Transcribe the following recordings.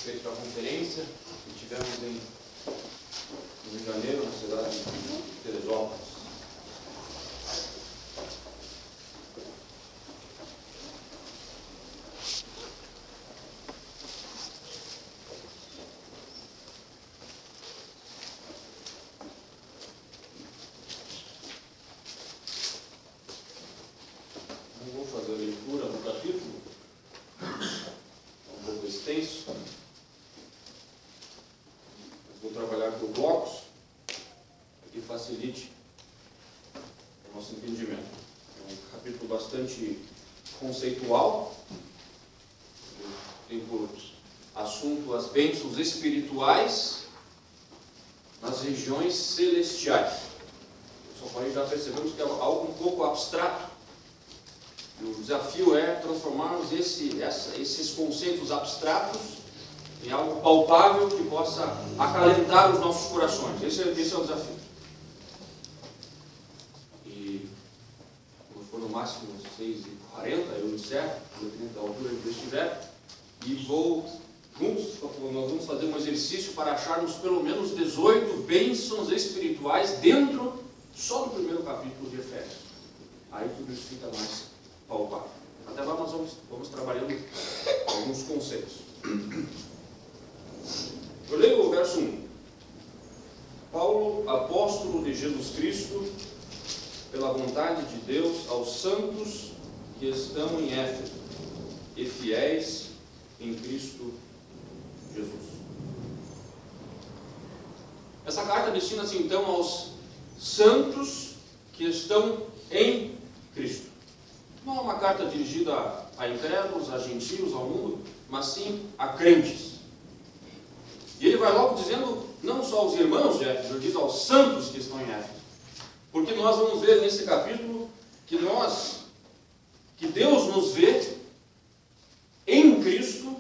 respeito à conferência que tivemos no Rio de Janeiro, na cidade de Teresópolis. Não vou fazer a leitura do capítulo, é um pouco extenso. Vou trabalhar por blocos para que facilite o nosso entendimento. É um capítulo bastante conceitual, tem por assunto as bênçãos espirituais nas regiões celestiais. Só pode já percebemos que é algo um pouco abstrato. E o desafio é transformarmos esses conceitos abstratos em algo palpável que possa acalentar os nossos corações. Esse é o desafio. E quando for no máximo 6h40, eu encerro, dependendo da altura que eu estiver, e nós vamos fazer um exercício para acharmos pelo menos 18 bênçãos espirituais dentro só do primeiro capítulo de Efésios. Aí tudo isso fica mais palpável. Até lá nós vamos trabalhando alguns conceitos. Eu leio o verso 1. Paulo, apóstolo de Jesus Cristo, pela vontade de Deus, aos santos que estão em Éfeso e fiéis em Cristo Jesus. Essa carta destina-se então aos santos que estão em Cristo. Não é uma carta dirigida a incrédulos, a gentios, ao mundo, mas sim a crentes. E ele vai logo dizendo, não só aos irmãos de Éfeso, ele diz aos santos que estão em Éfeso. Porque nós vamos ver nesse capítulo que Deus nos vê em Cristo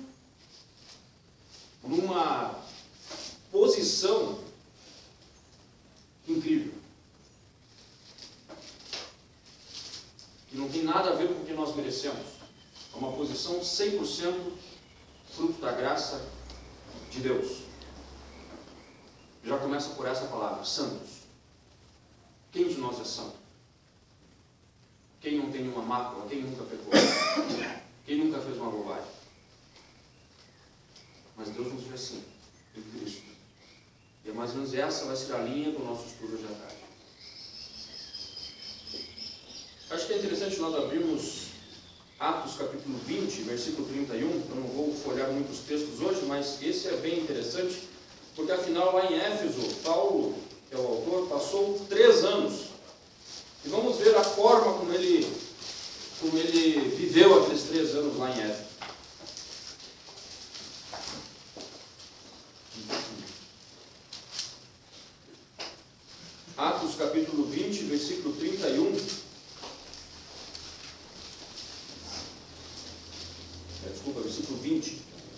numa posição incrível. Que não tem nada a ver com o que nós merecemos. É uma posição 100% fruto da graça de Deus. Já começa por essa palavra, santos. Quem de nós é santo? Quem não tem nenhuma mácula? Quem nunca pecou? Quem nunca fez uma bobagem? Mas Deus nos vê assim, em Cristo. E mais ou menos essa vai ser a linha do nosso estudo de tarde. Acho que é interessante nós abrirmos Atos capítulo 20, versículo 31. Eu não vou folhear muitos textos hoje, mas esse é bem interessante, porque afinal lá em Éfeso, Paulo, que é o autor, passou 3 anos. E vamos ver a forma como ele viveu aqueles 3 anos lá em Éfeso. Atos capítulo 20, versículo 31. Versículo 20.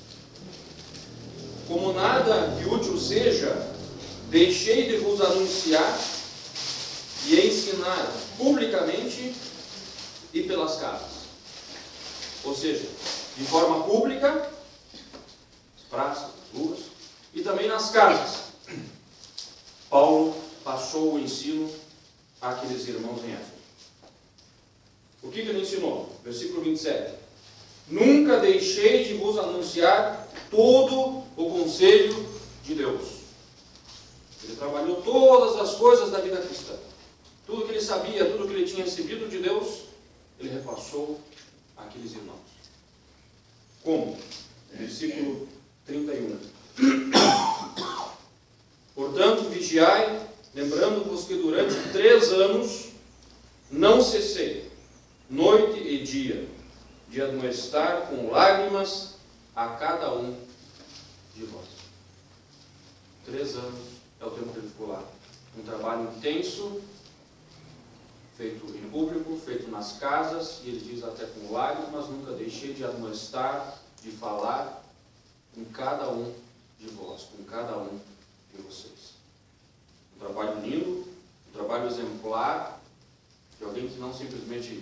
Como nada que útil seja, deixei de vos anunciar e ensinar publicamente e pelas casas. Ou seja, de forma pública, nas praças, nas ruas, e também nas casas. Paulo passou o ensino àqueles irmãos em Éfeso. O que ele ensinou? Versículo 27. Nunca deixei de vos anunciar todo o conselho de Deus. Ele trabalhou todas as coisas da vida cristã. Tudo que ele sabia, tudo que ele tinha recebido de Deus, ele repassou àqueles irmãos. Como? Versículo 31. Portanto, vigiai, lembrando-vos que durante 3 anos não cessei, noite e dia, de admoestar com lágrimas a cada um de vós. 3 anos é o tempo que ele ficou lá. Um trabalho intenso, feito em público, feito nas casas, e ele diz até com lágrimas, nunca deixei de admoestar, de falar com cada um de vós, com cada um de vocês. Um trabalho lindo, um trabalho exemplar, de alguém que não simplesmente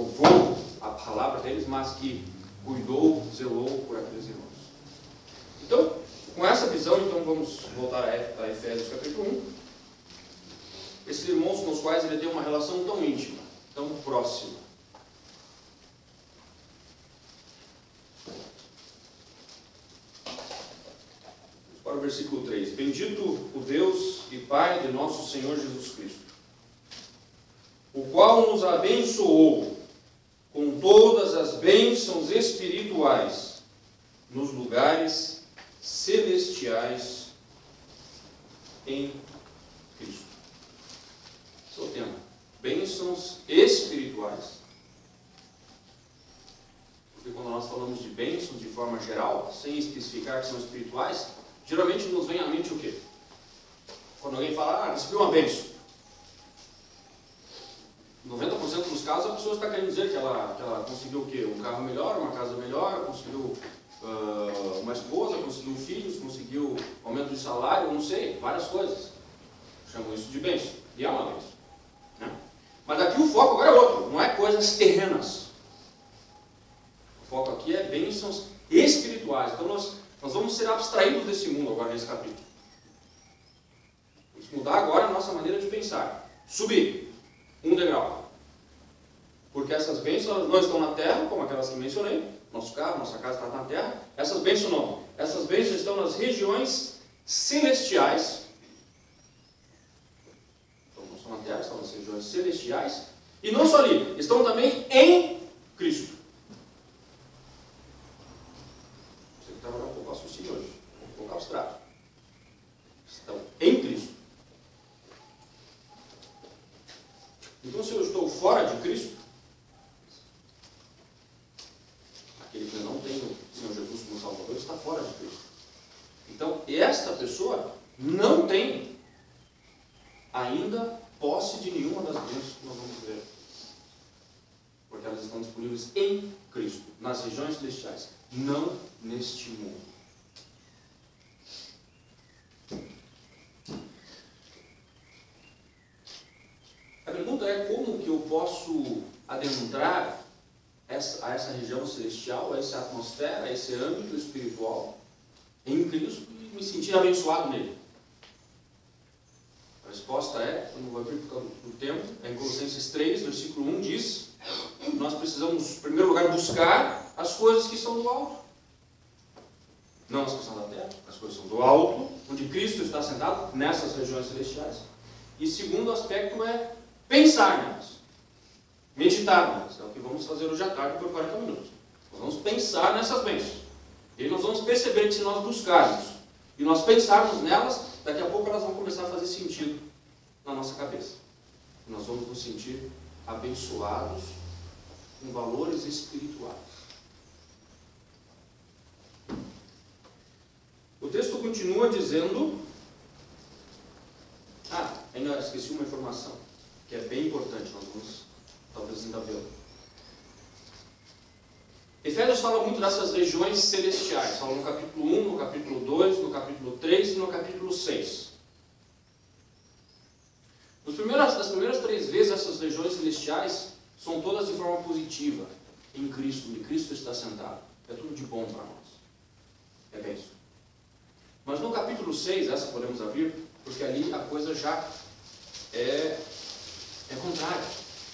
jogou a palavra deles, mas que cuidou, zelou por aqueles irmãos. Então, com essa visão, então vamos voltar a Efésios capítulo 1. Esses irmãos com os quais ele tem uma relação tão íntima, tão próxima. Para o versículo 3. Bendito o Deus e Pai de nosso Senhor Jesus Cristo, o qual nos abençoou com todas as bênçãos espirituais nos lugares celestiais em Cristo. Esse é o tema. Bênçãos espirituais. Porque quando nós falamos de bênçãos de forma geral, sem especificar que são espirituais, geralmente nos vem à mente o quê? Quando alguém fala, recebi uma bênção. 90% dos casos a pessoa está querendo dizer que ela conseguiu o quê? Um carro melhor, uma casa melhor, conseguiu uma esposa, conseguiu filhos, conseguiu aumento de salário, não sei, várias coisas. Chamam isso de bênção. E é uma bênção. Né? Mas aqui o foco agora é outro, não é coisas terrenas. O foco aqui é bênçãos espirituais. Então nós vamos ser abstraídos desse mundo agora nesse capítulo. Vamos mudar agora a nossa maneira de pensar. Subir um degrau. Porque essas bênçãos não estão na terra, como aquelas que mencionei. Nosso carro, nossa casa está na terra. Essas bênçãos não. Essas bênçãos estão nas regiões celestiais. Então não estão na terra, estão nas regiões celestiais. E não só ali, estão também em Cristo. Você que trabalhar um pouco o raciocínio hoje, um pouco abstrato. Estão em Cristo. Então, se eu estou fora de Cristo, aquele que não tem o Senhor Jesus como Salvador está fora de Cristo. Então, esta pessoa não tem ainda posse de nenhuma das bênçãos que nós vamos ver. Porque elas estão disponíveis em Cristo, nas regiões celestiais, não neste mundo. A pergunta é como que eu posso adentrar a essa região celestial, a essa atmosfera, a esse âmbito espiritual em Cristo e me sentir abençoado nele. A resposta é, eu não vou abrir por causa do tempo, em Colossenses 3, versículo 1 diz, nós precisamos, em primeiro lugar, buscar as coisas que são do alto. Não as que são da terra, as coisas são do alto, onde Cristo está sentado, nessas regiões celestiais. E segundo aspecto é pensar nelas, meditar nelas, é o que vamos fazer hoje à tarde por 40 minutos. Nós vamos pensar nessas bênçãos. E nós vamos perceber que se nós buscarmos e nós pensarmos nelas, daqui a pouco elas vão começar a fazer sentido na nossa cabeça. E nós vamos nos sentir abençoados com valores espirituais. O texto continua dizendo... ainda esqueci uma informação, que é bem importante, nós vamos talvez ainda vê-la. Efésios fala muito dessas regiões celestiais, fala no capítulo 1, no capítulo 2, no capítulo 3 e no capítulo 6. Das primeiras 3 vezes, essas regiões celestiais são todas de forma positiva, em Cristo, onde Cristo está sentado. É tudo de bom para nós. É bem isso. Mas no capítulo 6, essa podemos abrir, porque ali a coisa já é contrária.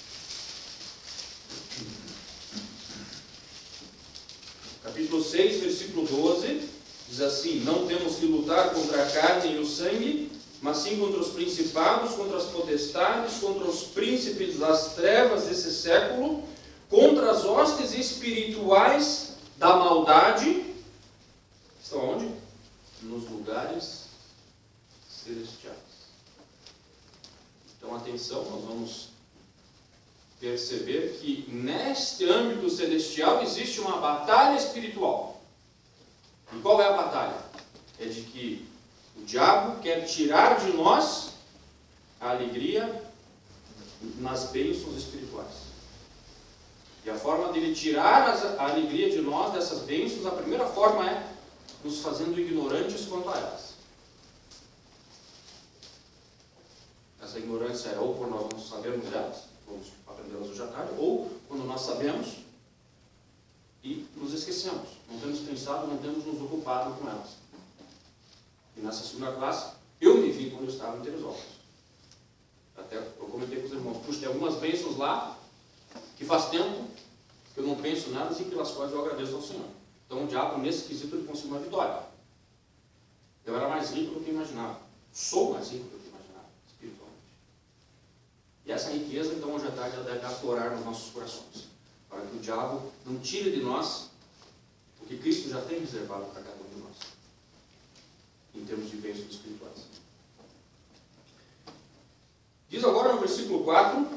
Capítulo 6, versículo 12, diz assim: não temos que lutar contra a carne e o sangue, mas sim contra os principados, contra as potestades, contra os príncipes das trevas desse século, contra as hostes espirituais da maldade. Estão onde? Nos lugares celestiais. Então, atenção, nós vamos perceber que neste âmbito celestial existe uma batalha espiritual. E qual é a batalha? É de que o diabo quer tirar de nós a alegria nas bênçãos espirituais. E a forma dele tirar a alegria de nós dessas bênçãos, a primeira forma é nos fazendo ignorantes quanto a elas. Essa ignorância é ou quando nós não sabemos delas, vamos aprendê-las hoje à tarde, ou quando nós sabemos e nos esquecemos. Não temos pensado, não temos nos ocupado com elas. E nessa segunda classe, eu me vi quando eu estava em Teresópolis. Até eu comentei com os irmãos, puxa, tem algumas bênçãos lá que faz tempo que eu não penso nada e pelas quais eu agradeço ao Senhor. Então o diabo, nesse quesito, ele conseguiu uma vitória. Eu era mais rico do que eu imaginava. Sou mais rico do que eu imaginava, espiritualmente. E essa riqueza, então, hoje à tarde, ela deve aflorar nos nossos corações, para que o diabo não tire de nós o que Cristo já tem reservado para cada um de nós, em termos de bênçãos espirituais. Diz agora no versículo 4,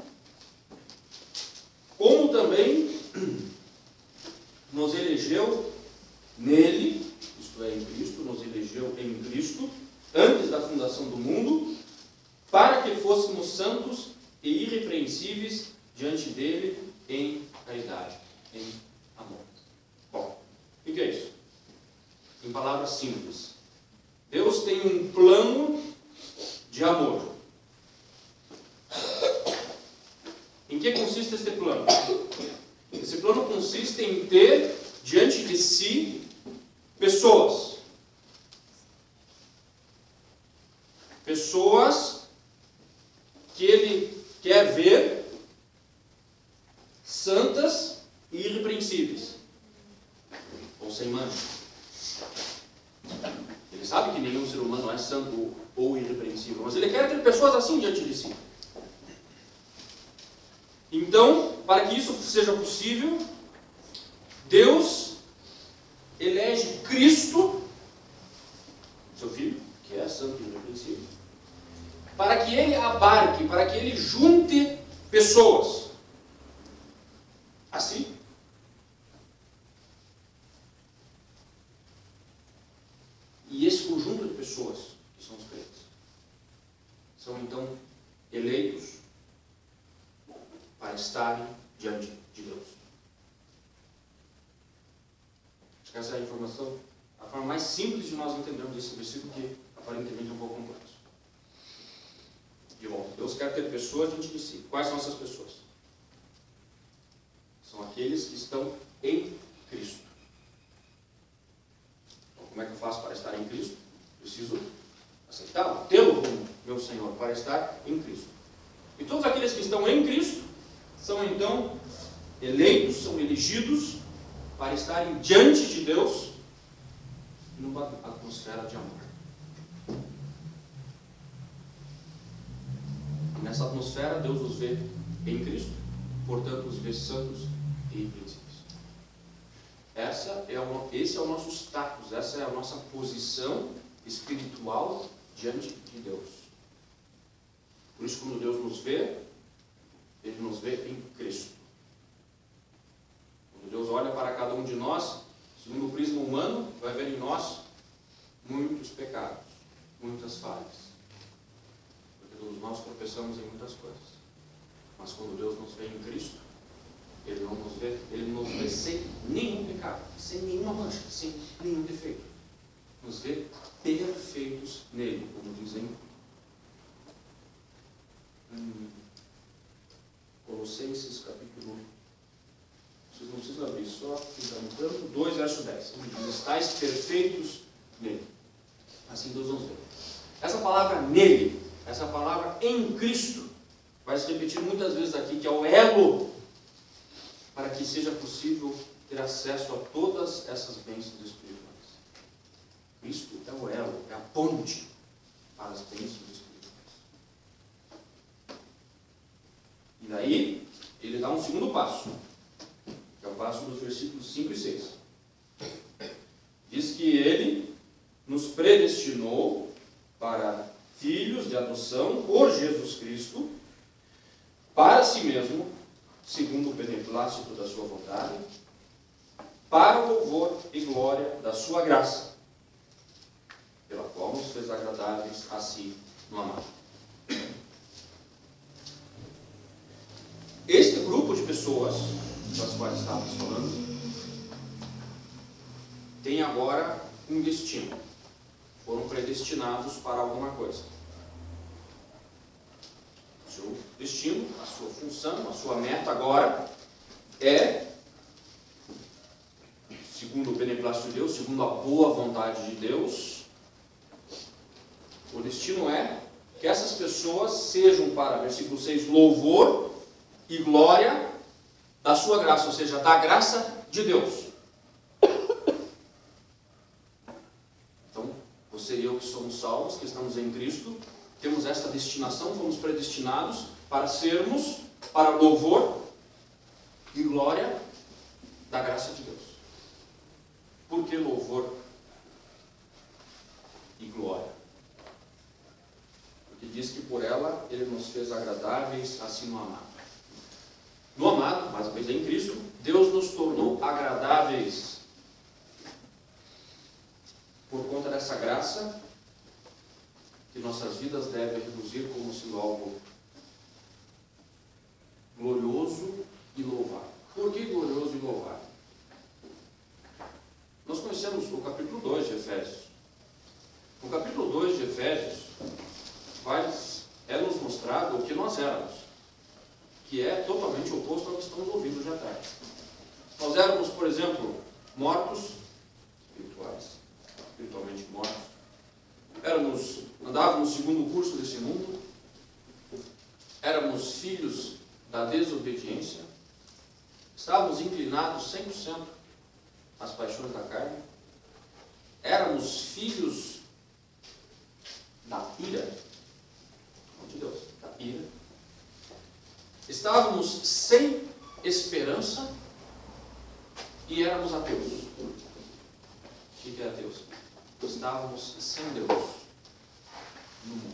como também nos elegeu nele, isto é, em Cristo, nos elegeu em Cristo, antes da fundação do mundo, para que fôssemos santos e irrepreensíveis diante dele em caridade, em amor. Bom, o que é isso? Em palavras simples, Deus tem um plano de amor. Em que consiste este plano? Esse plano consiste em ter diante de si pessoas. Pessoas que ele quer ver santas e irrepreensíveis, ou sem mancha. Ele sabe que nenhum ser humano é santo ou irrepreensível, mas ele quer ter pessoas assim diante de si. Então, para que isso seja possível, Deus elege Cristo, seu Filho, que é santo e irrepreensível, para que ele abarque, para que ele junte pessoas. Assim. E esse conjunto de pessoas, que são os crentes, são então eleitos para estarem diante de Deus. Acho que essa é a informação, a forma mais simples de nós entendermos esse versículo, que aparentemente é um pouco complexo. De volta, Deus quer ter pessoas diante de si. Quais são essas pessoas? São aqueles que estão em Cristo. Então, como é que eu faço para estar em Cristo? Preciso aceitá-lo, tê-lo como meu Senhor, para estar em Cristo. E todos aqueles que estão em Cristo são então eleitos, são elegidos para estarem diante de Deus numa atmosfera de amor. E nessa atmosfera Deus os vê em Cristo, portanto os vê santos e irrepreensíveis. Esse é o nosso status, essa é a nossa posição espiritual diante de Deus. Por isso, quando Deus nos vê, Ele nos vê em Cristo. Quando Deus olha para cada um de nós, segundo o prisma humano, vai ver em nós muitos pecados, muitas falhas. Porque todos nós tropeçamos em muitas coisas. Mas quando Deus nos vê em Cristo, Ele nos vê sem nenhum pecado, sem nenhuma mancha, sem nenhum defeito. Nos vê perfeitos nele, como dizem Colossenses capítulo, vocês não precisam abrir, só ficar no canto, 2, verso 10. Ele diz, estais perfeitos nele. Assim Deus nos vê. Essa palavra nele, essa palavra em Cristo, vai se repetir muitas vezes aqui, que é o elo para que seja possível ter acesso a todas essas bênçãos espirituais. Cristo é o elo, é a ponte para as bênçãos espirituais. E daí, ele dá um segundo passo, que é o passo dos versículos 5 e 6. Diz que ele nos predestinou para filhos de adoção por Jesus Cristo, para si mesmo, segundo o beneplácito da sua vontade, para o louvor e glória da sua graça, pela qual nos fez agradáveis a si no amado. Este grupo de pessoas das quais estávamos falando tem agora um destino. Foram predestinados para alguma coisa. O seu destino, a sua função, a sua meta agora é, segundo o beneplácito de Deus, segundo a boa vontade de Deus, destino é que essas pessoas sejam para, versículo 6, louvor e glória da sua graça, ou seja, da graça de Deus. Então, você e eu que somos salvos, que estamos em Cristo, temos esta destinação, fomos predestinados para sermos para louvor e glória da graça de Deus. Por que louvor e glória? Porque diz que por ela Ele nos fez agradáveis assim no amado. No amado, mais uma vez em Cristo, Deus nos tornou agradáveis por conta dessa graça que nossas vidas devem reduzir como sendo algo glorioso e louvável. Por que glorioso e louvável? Nós conhecemos o capítulo 2 de Efésios. No capítulo 2 de Efésios, é nos mostrado o que nós éramos, que é totalmente oposto ao que estamos ouvindo já atrás. Nós éramos, por exemplo, mortos espiritualmente mortos. Andávamos segundo o curso desse mundo. Éramos filhos da desobediência. Estávamos inclinados 100% às paixões da carne. Éramos filhos da ira, não de Deus, da ira. Estávamos sem esperança e éramos ateus. O que é ateus? Estávamos sem Deus no mundo.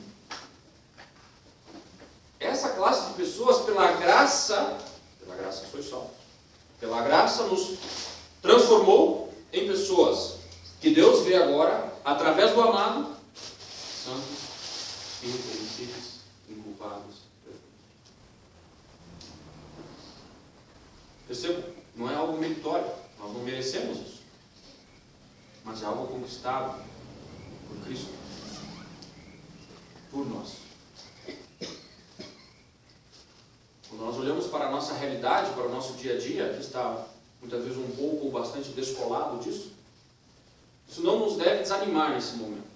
Essa classe de pessoas, pela graça que foi salvo, pela graça nos transformou em pessoas que Deus vê agora, através do amado, santos, irrepreensíveis, inculpados. Perceba, não é algo meritório, nós não merecemos isso, mas é algo conquistado por Cristo, por nós. Quando nós olhamos para a nossa realidade, para o nosso dia a dia, que está muitas vezes um pouco ou bastante descolado disso, isso não nos deve desanimar nesse momento,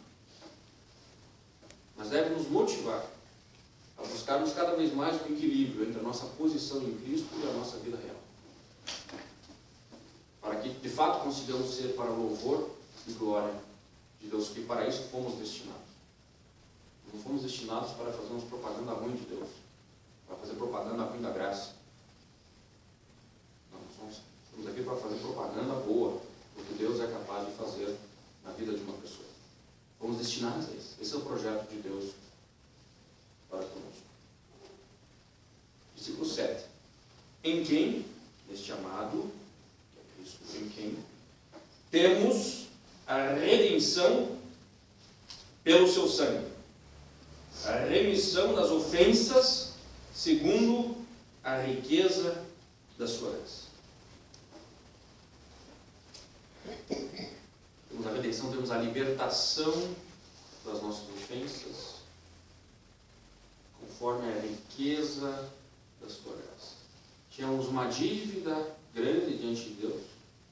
mas deve nos motivar a buscarmos cada vez mais o equilíbrio entre a nossa posição em Cristo e a nossa vida real, para que de fato consigamos ser para louvor e glória de Deus, que para isso fomos destinados. Não fomos destinados para fazermos propaganda ruim de Deus, para fazer propaganda ruim da graça. Não, estamos aqui para fazer propaganda boa, porque Deus é capaz de fazer na vida de uma pessoa. Fomos destinados a isso. Esse é o projeto de Deus para conosco. Versículo 7. Em quem, neste amado, que é Cristo, em quem temos a redenção pelo seu sangue, a remissão das ofensas segundo a riqueza da sua graça. Temos a redenção, temos a libertação das nossas ofensas conforme a riqueza da sua graça. Tínhamos uma dívida grande diante de Deus,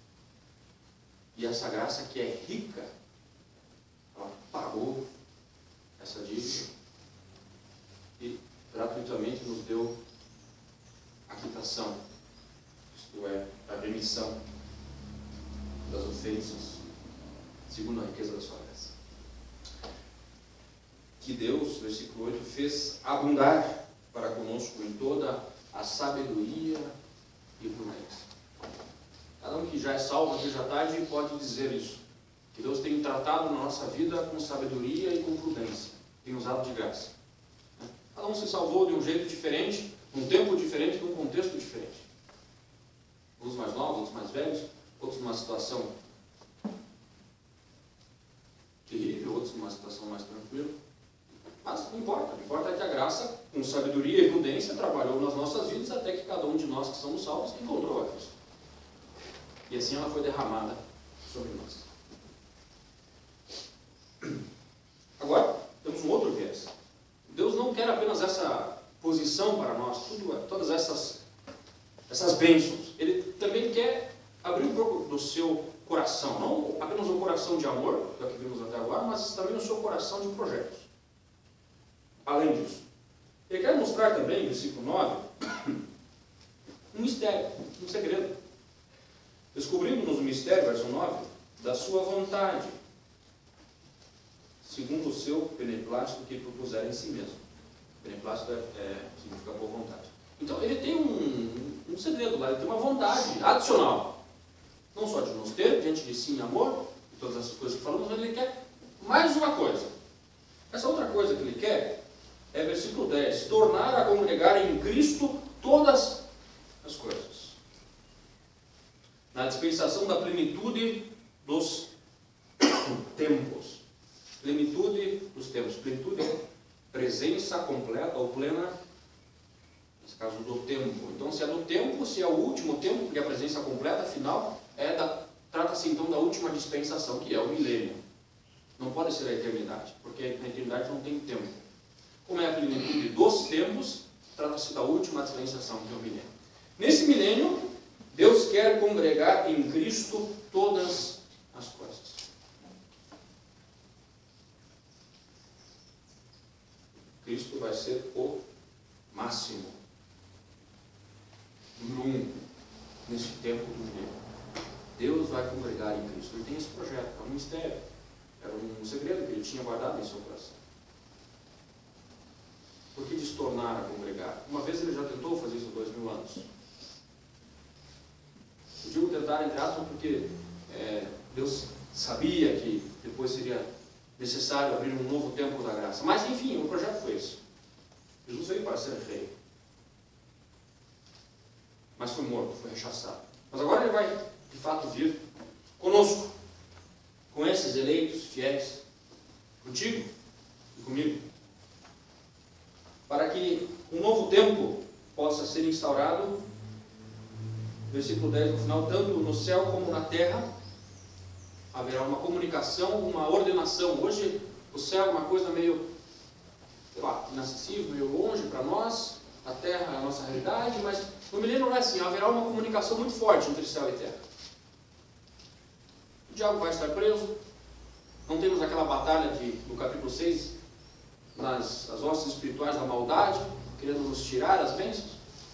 e essa graça que é rica, ela pagou essa dívida e gratuitamente nos deu a quitação, isto é, a remissão das ofensas, segundo a riqueza da sua graça. Que Deus, versículo 8, fez abundar para conosco em toda a sabedoria e prudência. Cada um que já é salvo aqui já tarde pode dizer isso. Que Deus tem tratado na nossa vida com sabedoria e com prudência. Tem usado de graça. Cada um se salvou de um jeito diferente, num tempo diferente, num contexto diferente. Uns mais novos, outros mais velhos, outros numa situação terrível, outros numa situação mais tranquila. Mas não importa. O que importa é que a graça, com sabedoria e prudência, trabalhou nas nossas vidas até que cada um de nós que somos salvos encontrou a Cristo. E assim ela foi derramada sobre nós. Agora, temos um outro viés. Deus não quer apenas essa posição para nós, todas essas bênçãos. Ele também quer abrir um pouco do seu coração. Não apenas um coração de amor, que é o que vimos até agora, mas também o seu coração de projetos. além disso. Ele quer mostrar também, versículo 9, um mistério, um segredo. Descobrimos-nos o mistério, verso 9, da sua vontade, segundo o seu beneplácito que propuser em si mesmo. Beneplácito significa boa vontade. Então, ele tem um segredo lá, ele tem uma vontade adicional. Não só de nos ter, diante de si em amor, e todas essas coisas que falamos, mas ele quer mais uma coisa. Essa outra coisa que ele quer é, versículo 10, tornar a congregar em Cristo todas as coisas. Na dispensação da plenitude dos tempos. Plenitude dos tempos. Plenitude é presença completa ou plena, nesse caso do tempo. Então, se é do tempo, se é o último tempo, porque a presença completa, final, trata-se então da última dispensação, que é o milênio. Não pode ser a eternidade, porque na eternidade não tem tempo. Como é a plenitude dos tempos, trata-se da última dispensação, que é o milênio. Nesse milênio, Deus quer congregar em Cristo todas as coisas. Cristo vai ser o máximo, número 1, nesse tempo do milênio. Deus vai congregar em Cristo. Ele tem esse projeto, é um mistério, era um segredo que ele tinha guardado em seu coração. Por que diz tornar a congregar? Uma vez ele já tentou fazer isso há 2000 anos. Eu digo tentar entre aspas porque Deus sabia que depois seria necessário abrir um novo tempo da graça. Mas enfim, o projeto foi esse. Jesus veio para ser rei. Mas foi morto, foi rechaçado. Mas agora ele vai, de fato, vir conosco, com esses eleitos fiéis, contigo e comigo, para que um novo tempo possa ser instaurado, versículo 10 no final, tanto no céu como na terra, haverá uma comunicação, uma ordenação. Hoje o céu é uma coisa meio, sei lá, inacessível, meio longe para nós, a terra é a nossa realidade, mas no milênio não é assim, haverá uma comunicação muito forte entre céu e terra. O diabo vai estar preso, não temos aquela batalha no capítulo 6, as hostes espirituais da maldade, querendo nos tirar as bênçãos.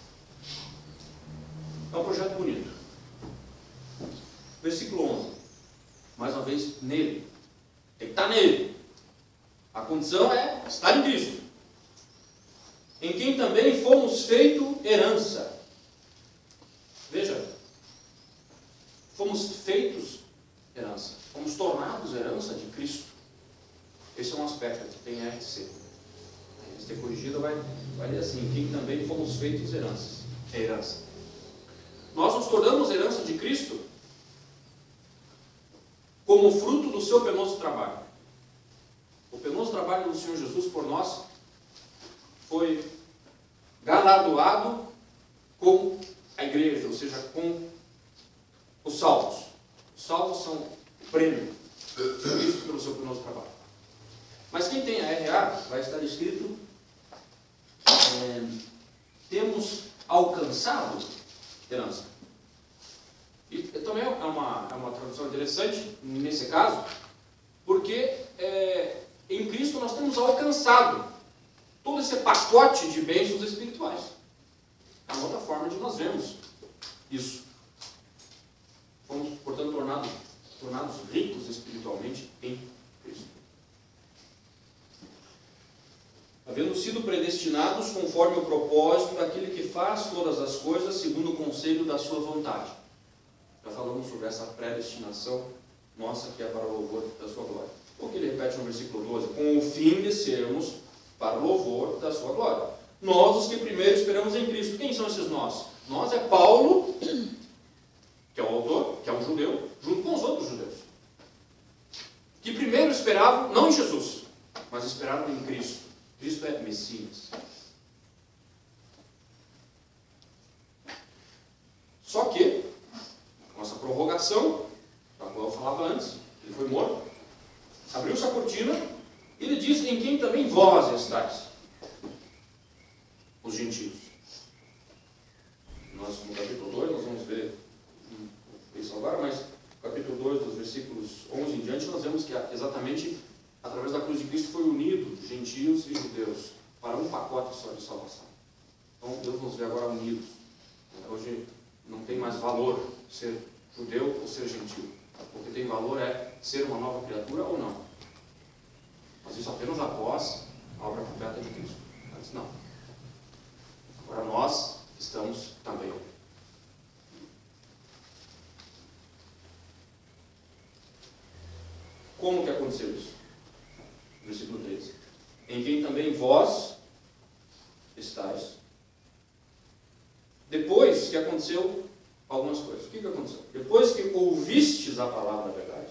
É um projeto bonito. Versículo 11. Mais uma vez, nele. Tem que estar nele. A condição é estar em Cristo. Em quem também fomos feito herança. Veja. Fomos feitos herança. Fomos tornados herança de Cristo. Esse é um aspecto que tem RC. Se ter corrigida, vai ler assim: em quem também fomos feitos herança. Nós nos tornamos herança de Cristo como fruto do seu penoso trabalho. O penoso trabalho do Senhor Jesus por nós foi galardoado com a igreja, ou seja, com os salvos. Os salvos são o prêmio de Cristo pelo seu penoso trabalho. Mas quem tem a RA, vai estar escrito, temos alcançado herança. E também é uma tradução interessante, nesse caso, porque em Cristo nós temos alcançado todo esse pacote de bênçãos espirituais. É uma outra forma de nós vermos isso. Fomos, portanto, tornados ricos espiritualmente em Cristo. Havendo sido predestinados conforme o propósito daquele que faz todas as coisas segundo o conselho da sua vontade. Já falamos sobre essa predestinação nossa que é para o louvor da sua glória. O que ele repete no versículo 12? Com o fim de sermos para o louvor da sua glória. Nós, os que primeiro esperamos em Cristo. Quem são esses nós? Nós é Paulo, que é o autor, que é um judeu, junto com os outros judeus, que primeiro esperavam, não em Jesus, mas esperavam em Cristo. Cristo é Messias. Só que, nossa prorrogação, da qual eu falava antes, ele foi morto, abriu-se a cortina, e ele diz: em quem também vós estáis, os gentios. Nós, no capítulo 2, nós vamos ver isso agora, mas no capítulo 2, dos versículos 11 em diante, nós vemos que exatamente através da cruz de Cristo foi unido gentios e judeus. para um pacote só de salvação. Então Deus nos vê agora unidos. Hoje não tem mais valor ser judeu ou ser gentil. O que tem valor é ser uma nova criatura ou não. Mas isso apenas após a obra completa de Cristo. Antes não. Agora nós estamos também. Como que aconteceu isso? Versículo 13. Em quem também vós estáis. Depois que aconteceu algumas coisas. O que aconteceu? Depois que ouvistes a palavra da verdade,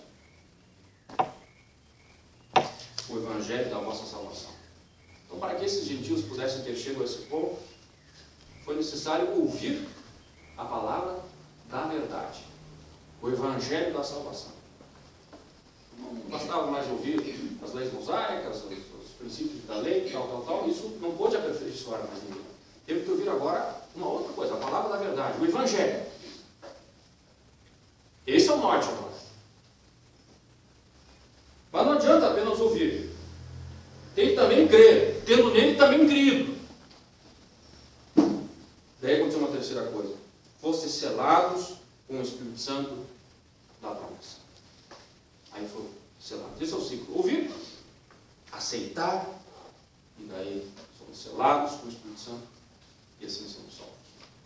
o evangelho da vossa salvação. Então, para que esses gentios pudessem ter chegado a esse ponto, foi necessário ouvir a palavra da verdade, o evangelho da salvação. Não bastava mais ouvir as leis mosaicas, os princípios da lei, tal, isso não pôde aperfeiçoar mais ninguém. Teve que ouvir agora uma outra coisa, a palavra da verdade, o evangelho. Esse é o norte agora. Mas não adianta apenas ouvir. Tem que também crer. Tendo nele também crido. Daí aconteceu uma terceira coisa. Fossem selados com o Espírito Santo da promessa. Aí foi selado. Esse é o ciclo. Ouvir, aceitar, e daí somos selados com o Espírito Santo, e assim somos salvos.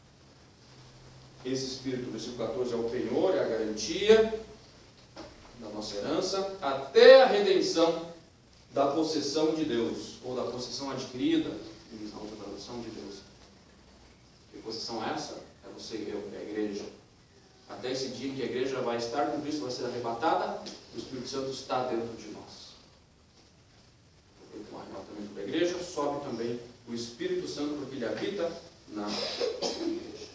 Esse Espírito, versículo 14, é o penhor, é a garantia da nossa herança, até a redenção da possessão de Deus, ou da possessão adquirida, diz na outra tradução, de Deus. Que possessão é essa? É você e eu, é a igreja. Até esse dia em que a igreja vai estar com Cristo, vai ser arrebatada, o Espírito Santo está dentro de nós. Com o arrebatamento da igreja, sobe também o Espírito Santo, porque ele habita na igreja.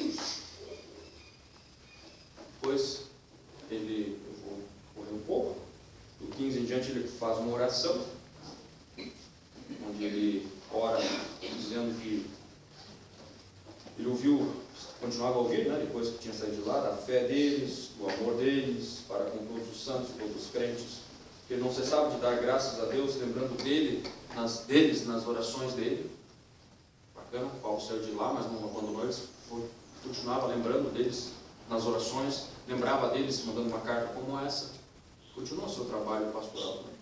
Depois, eu vou correr um pouco, do 15 em diante ele faz uma oração, onde ele ora dizendo que ele ouviu, continuava a ouvir, depois que tinha saído de lá, da fé deles, do amor deles, para com todos os santos, todos os crentes, que ele não cessava de dar graças a Deus, lembrando deles nas orações dele. Bacana, o Paulo saiu de lá, mas não abandonou eles, continuava lembrando deles nas orações, lembrava deles mandando uma carta como essa, continuou o seu trabalho pastoral com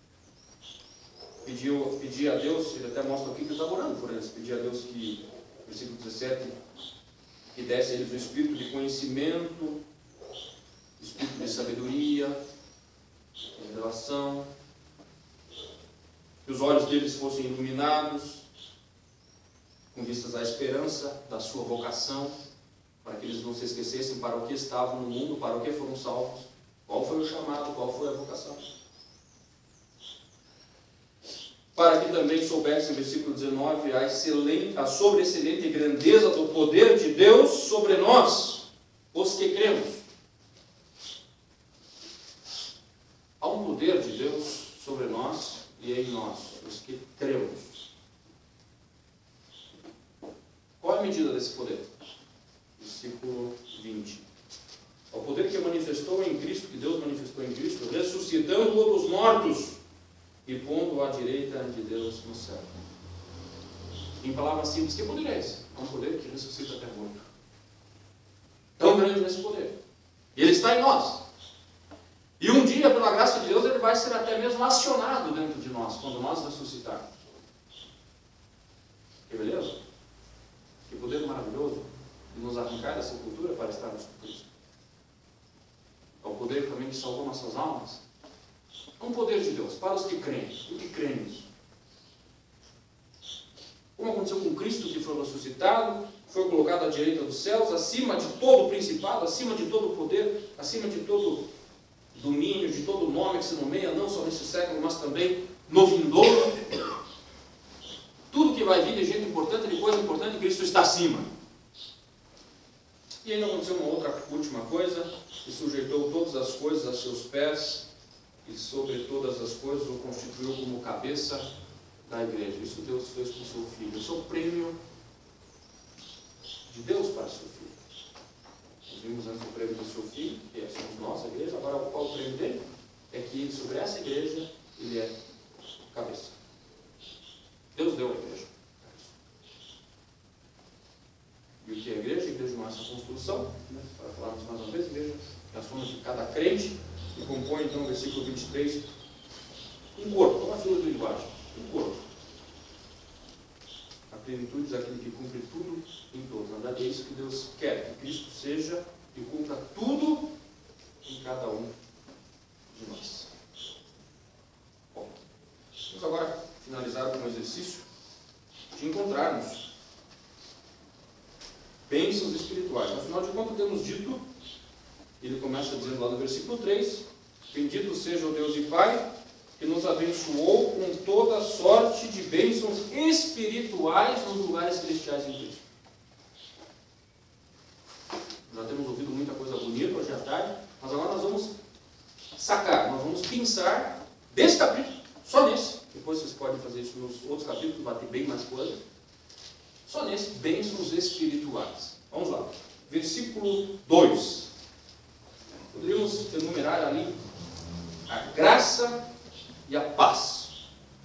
eles. Pedia a Deus, ele até mostra aqui que ele estava orando por eles, pedia a Deus que, versículo 17, que desse a eles o espírito de conhecimento, espírito de sabedoria, revelação, que os olhos deles fossem iluminados, com vistas à esperança da sua vocação, para que eles não se esquecessem para o que estavam no mundo, para o que foram salvos, qual foi o chamado, qual foi a vocação. Para que também soubessem, versículo 19, a sobreexcelente grandeza do poder de Deus sobre nós, os que cremos. Há um poder de Deus sobre nós e em nós, os que cremos. Qual é a medida desse poder? Versículo 20. O poder que manifestou em Cristo, que Deus manifestou em Cristo, ressuscitando-o dos mortos e pondo-o à direita de Deus no céu. Em palavras simples, que poder é esse? É um poder que ressuscita até morto. Tão grande esse poder. E ele está em nós. E um dia, pela graça de Deus, ele vai ser até mesmo acionado dentro de nós, quando nós ressuscitarmos. Que beleza? Que poder maravilhoso de nos arrancar da sepultura para estarmos com Cristo. É o poder também que salvou nossas almas. É um poder de Deus para os que creem. E que creem nisso. Como aconteceu com Cristo, que foi ressuscitado, foi colocado à direita dos céus, acima de todo principado, acima de todo poder, acima de todo domínio, de todo nome que se nomeia, não só nesse século, mas também no vindouro. Tudo que vai vir de gente importante, de coisa importante, Cristo está acima. E ainda aconteceu uma outra última coisa, que sujeitou todas as coisas a seus pés, e sobre todas as coisas o constituiu como cabeça da igreja. Isso Deus fez com o seu Filho. Isso é o prêmio de Deus para o seu Filho. Nós vimos antes o prêmio do seu Filho, que somos nós, a igreja. Agora, qual o prêmio dele? É que sobre essa igreja, ele é cabeça. Deus deu a igreja. nessa construção, né? Para falarmos mais uma vez, veja a soma de cada crente, que compõe então o versículo 23, um corpo, uma figura de linguagem, um corpo. A plenitude daquele que cumpre tudo em todos. Na verdade, é isso que Deus quer, que Cristo seja e cumpra tudo em cada um de nós. Bom, vamos agora finalizar com um exercício de encontrarmos bênçãos espirituais. Afinal de contas, temos dito, ele começa dizendo lá no versículo 3, bendito seja o Deus e Pai, que nos abençoou com toda sorte de bênçãos espirituais nos lugares celestiais em Cristo. Já temos ouvido muita coisa bonita hoje à tarde, mas agora nós vamos sacar, nós vamos pensar desse capítulo, só nesse. Depois vocês podem fazer isso nos outros capítulos, bater bem mais coisa. Só nesse, bênçãos espirituais. Vamos lá. Versículo 2. Poderíamos enumerar ali a graça e a paz.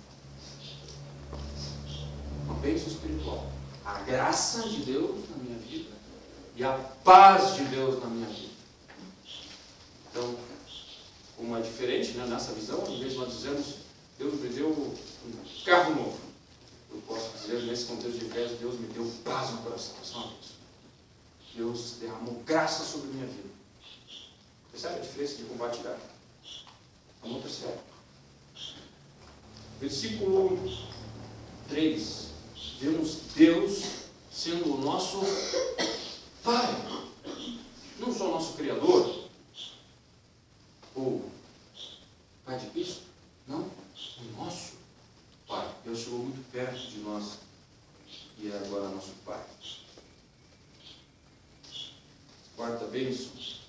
Uma bênção espiritual. A graça de Deus na minha vida e a paz de Deus na minha vida. Então, como é diferente, né, nessa visão, em vez de nós dizermos, Deus me deu um carro novo, eu posso dizer, nesse contexto de Efésios, Deus me deu paz no coração. Isso é uma bênção. Deus derramou graça sobre a minha vida. Percebe a diferença de compartilhar? Vamos perceber. Versículo 3. Vemos Deus sendo o nosso Pai. Não só o nosso Criador, ou Pai de Cristo. Não, o nosso Pai. Deus chegou muito perto de nós e é agora nosso Pai. Quarta bênção.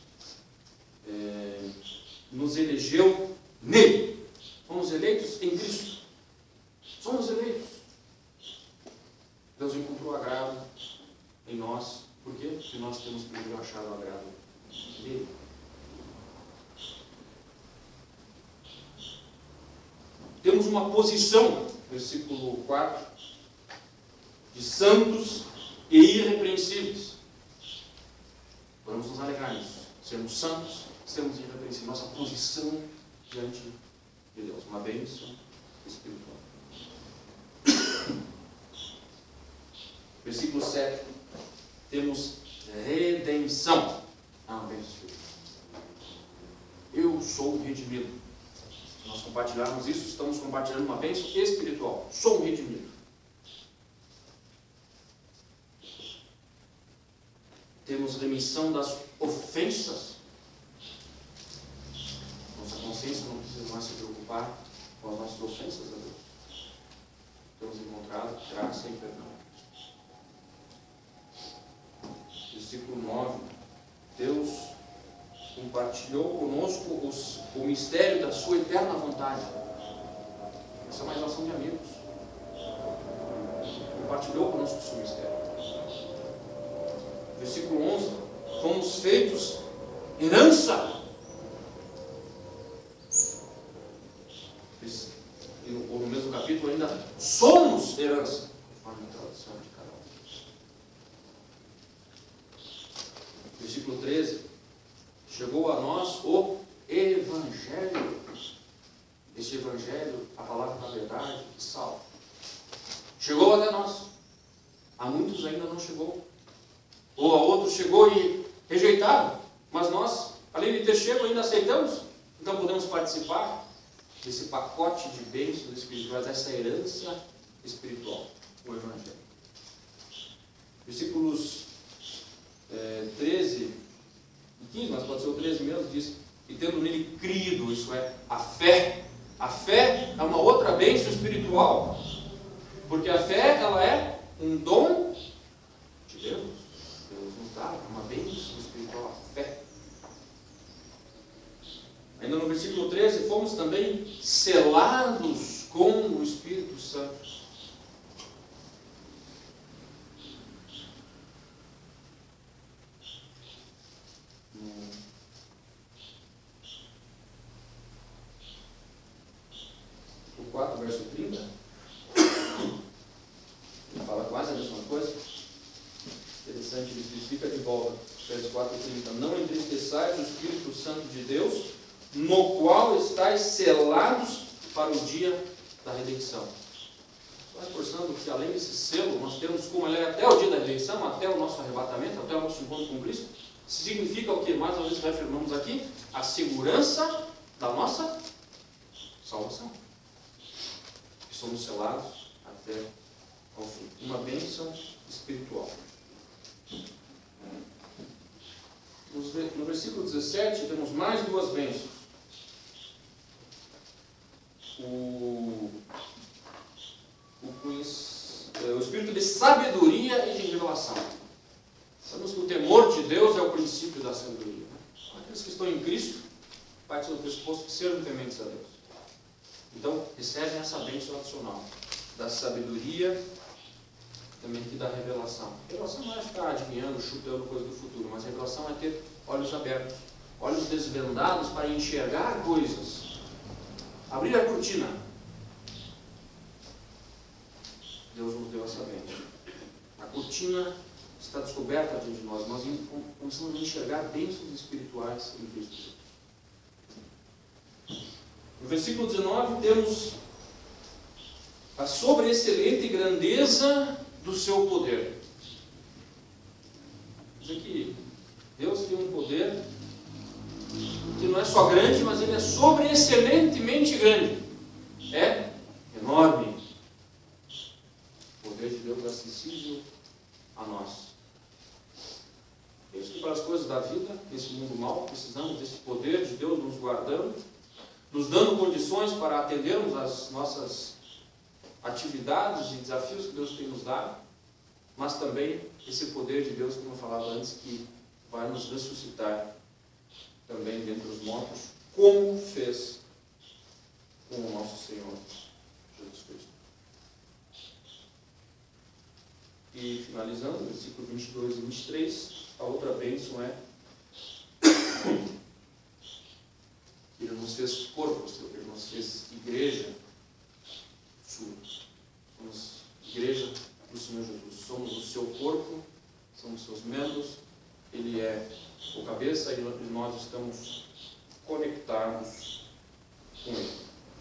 Nos elegeu nele. Fomos eleitos em Cristo. Somos eleitos. Deus encontrou agrado em nós. Por quê? Porque nós temos primeiro achado o agrado dele. Temos uma posição, versículo 4, de santos e irrepreensíveis. Vamos nos alegrar nisso. Sermos santos, sermos irrepreensíveis. Nossa posição diante de Deus. Uma bênção espiritual. Versículo 7. Temos redenção. Uma bênção espiritual. Eu sou redimido. Se nós compartilharmos isso, estamos compartilhando uma bênção espiritual. Sou redimido. Temos remissão das ofensas. Nossa consciência não precisa mais se preocupar com as nossas ofensas a Deus. Temos encontrado graça e perdão. Versículo 9. Deus compartilhou conosco o mistério da sua eterna vontade. Essa é uma relação de amigos. Compartilhou conosco o seu mistério. Versículo 11. Fomos feitos herança. Ou no mesmo capítulo ainda, somos herança. Conforme a tradução de cada um. Versículo 13. Chegou a nós o Evangelho. Este Evangelho, a palavra da verdade, que salva. Chegou até nós. A muitos ainda não chegou. Ou a outros chegou e rejeitaram. Mas nós, além de ter chego, ainda aceitamos. Então podemos participar desse pacote de bênçãos espirituais, dessa herança espiritual, o Evangelho. Versículos 13 e 15, mas pode ser o 13 mesmo, diz: e tendo nele crido, isso é, a fé. A fé é uma outra bênção espiritual, porque a fé, ela é um dom de Deus. Deus nos dá uma bênção espiritual, a fé. Ainda no versículo 13, fomos também selados com o Espírito Santo. O 4, verso 30, ele fala quase a mesma coisa. Interessante, ele especifica de volta, versos 4 e 30. Não entristeçais o Espírito Santo de Deus, no qual estáis selados para o dia da redenção. Estou reforçando que além desse selo, nós temos como ele é até o dia da redenção, até o nosso arrebatamento, até o nosso encontro com Cristo. Significa o que? Mais uma vez reafirmamos aqui, a segurança da nossa salvação. Que somos selados até ao fim. Uma bênção espiritual. No versículo 17 temos mais duas bênçãos. O espírito de sabedoria e de revelação. Sabemos que o temor de Deus é o princípio da sabedoria. Aqueles que estão em Cristo, parte do pressuposto que sejam tementes a Deus. Então, recebem essa bênção adicional da sabedoria, também aqui da revelação. Revelação não é ficar adivinhando, chutando coisas do futuro, mas revelação é ter olhos abertos, olhos desvendados para enxergar coisas. Abrir a cortina. Deus nos deu essa bênção. A cortina está descoberta diante de nós. Nós começamos a enxergar bênçãos espirituais em Cristo. No versículo 19 temos a sobreexcelente grandeza do seu poder. Diz aqui, Deus tem um poder que não é só grande, mas ele é sobreexcelentemente grande. É enorme. O poder de Deus é acessível a nós. É isso que para as coisas da vida, nesse mundo mau, precisamos desse poder de Deus nos guardando, nos dando condições para atendermos às nossas atividades e desafios que Deus tem nos dado, mas também esse poder de Deus, como eu falava antes, que vai nos ressuscitar também dentre os mortos, como fez com o nosso Senhor Jesus Cristo. E finalizando, versículo 22 e 23, a outra bênção é que Ele nos fez corpo, Ele nos fez igreja sua. Somos igreja do Senhor Jesus. Somos o seu corpo, somos seus membros, Ele é o cabeça e nós estamos conectados com Ele.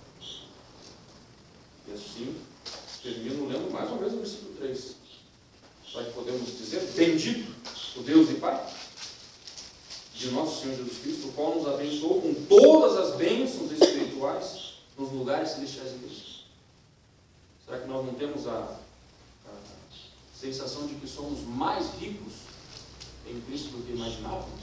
E assim, termino lendo mais uma vez o versículo 3. Para que podemos dizer, bendito o Deus e Pai de nosso Senhor Jesus Cristo, o qual nos abençoou com todas as bênçãos espirituais nos lugares celestiais em Cristo. Será que nós não temos a sensação de que somos mais ricos em Cristo do que imaginávamos?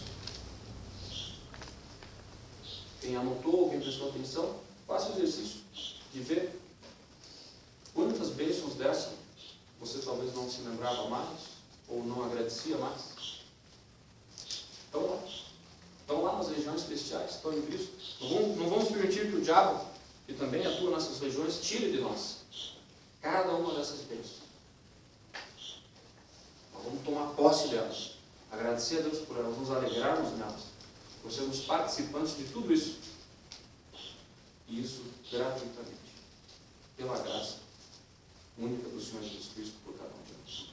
Quem anotou, quem prestou atenção, faça o exercício de ver quantas bênçãos dessa você talvez não se lembrava mais, ou não agradecia mais. Estão lá nas regiões celestiais, estão em Cristo. Não vamos permitir que o diabo, que também atua nessas regiões, tire de nós cada uma dessas bênçãos. Nós vamos tomar posse delas, agradecer a Deus por elas, nos alegrarmos nelas, por sermos participantes de tudo isso. E isso gratuitamente, pela graça única do Senhor Jesus Cristo por cada um de nós.